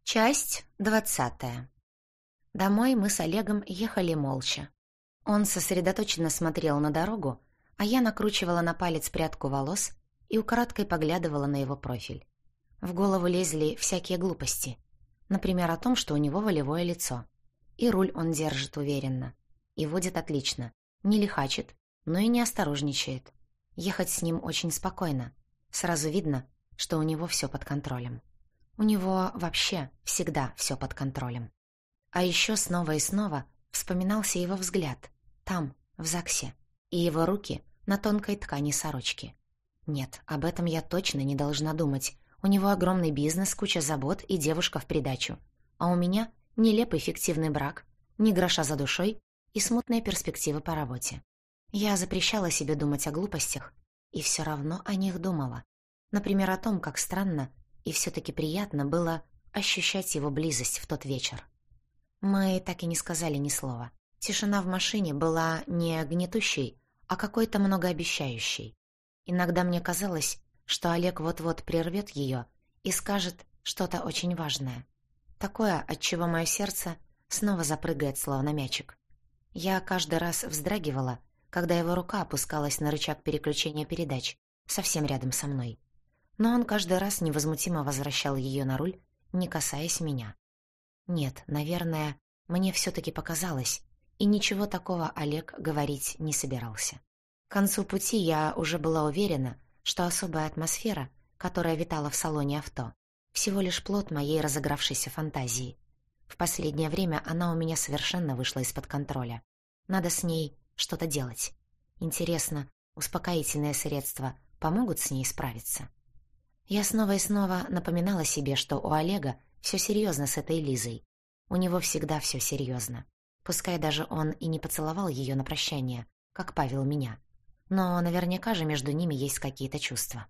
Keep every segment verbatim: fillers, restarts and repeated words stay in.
Часть двадцатая. Домой мы с Олегом ехали молча. Он сосредоточенно смотрел на дорогу, а я накручивала на палец прядку волос и украдкой поглядывала на его профиль. В голову лезли всякие глупости. Например, о том, что у него волевое лицо. И руль он держит уверенно. И водит отлично. Не лихачит, но и не осторожничает. Ехать с ним очень спокойно. Сразу видно, что у него все под контролем. У него вообще всегда все под контролем. А еще снова и снова вспоминался его взгляд, там, в ЗАГСе, и его руки на тонкой ткани сорочки. Нет, об этом я точно не должна думать. У него огромный бизнес, куча забот и девушка в придачу. А у меня нелепый фиктивный брак, ни гроша за душой и смутные перспективы по работе. Я запрещала себе думать о глупостях, и все равно о них думала. Например, о том, как странно и все-таки приятно было ощущать его близость в тот вечер. Мы так и не сказали ни слова. Тишина в машине была не гнетущей, а какой-то многообещающей. Иногда мне казалось, что Олег вот-вот прервет ее и скажет что-то очень важное. Такое, от чего мое сердце снова запрыгает, словно мячик. Я каждый раз вздрагивала, когда его рука опускалась на рычаг переключения передач, совсем рядом со мной. Но он каждый раз невозмутимо возвращал ее на руль, не касаясь меня. Нет, наверное, мне все-таки показалось, и ничего такого Олег говорить не собирался. К концу пути я уже была уверена, что особая атмосфера, которая витала в салоне авто, всего лишь плод моей разыгравшейся фантазии. В последнее время она у меня совершенно вышла из-под контроля. Надо с ней что-то делать. Интересно, успокоительные средства помогут с ней справиться? Я снова и снова напоминала себе, что у Олега все серьезно с этой Лизой. У него всегда все серьезно. Пускай даже он и не поцеловал ее на прощание, как Павел меня. Но наверняка же между ними есть какие-то чувства.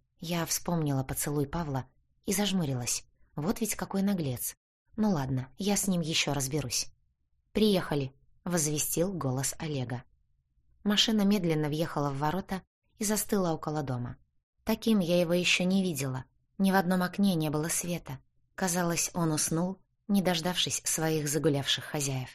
Я вспомнила поцелуй Павла и зажмурилась. Вот ведь какой наглец. Ну ладно, я с ним еще разберусь. «Приехали», — возвестил голос Олега. Машина медленно въехала в ворота и застыла около дома. Таким я его еще не видела. Ни в одном окне не было света. Казалось, он уснул, не дождавшись своих загулявших хозяев.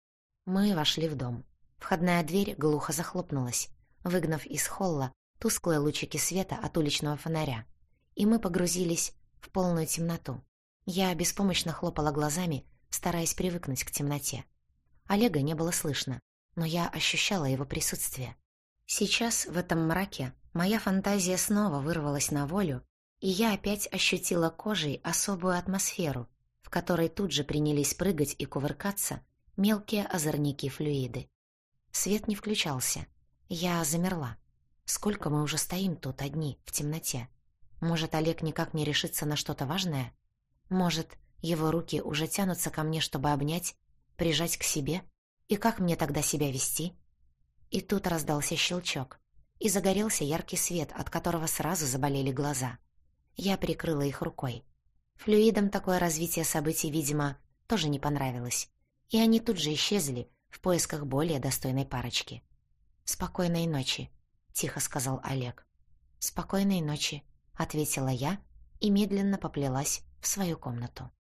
Мы вошли в дом. Входная дверь глухо захлопнулась, выгнав из холла тусклые лучики света от уличного фонаря, и мы погрузились в полную темноту. Я беспомощно хлопала глазами, стараясь привыкнуть к темноте. Олега не было слышно, но я ощущала его присутствие. Сейчас, в этом мраке, моя фантазия снова вырвалась на волю, и я опять ощутила кожей особую атмосферу, в которой тут же принялись прыгать и кувыркаться мелкие озорники-флюиды. Свет не включался. Я замерла. Сколько мы уже стоим тут одни, в темноте? Может, Олег никак не решится на что-то важное? Может, его руки уже тянутся ко мне, чтобы обнять, прижать к себе? И как мне тогда себя вести? И тут раздался щелчок, и загорелся яркий свет, от которого сразу заболели глаза. Я прикрыла их рукой. Флюидам такое развитие событий, видимо, тоже не понравилось, и они тут же исчезли в поисках более достойной парочки. «Спокойной ночи», — тихо сказал Олег. «Спокойной ночи», — ответила я и медленно поплелась в свою комнату.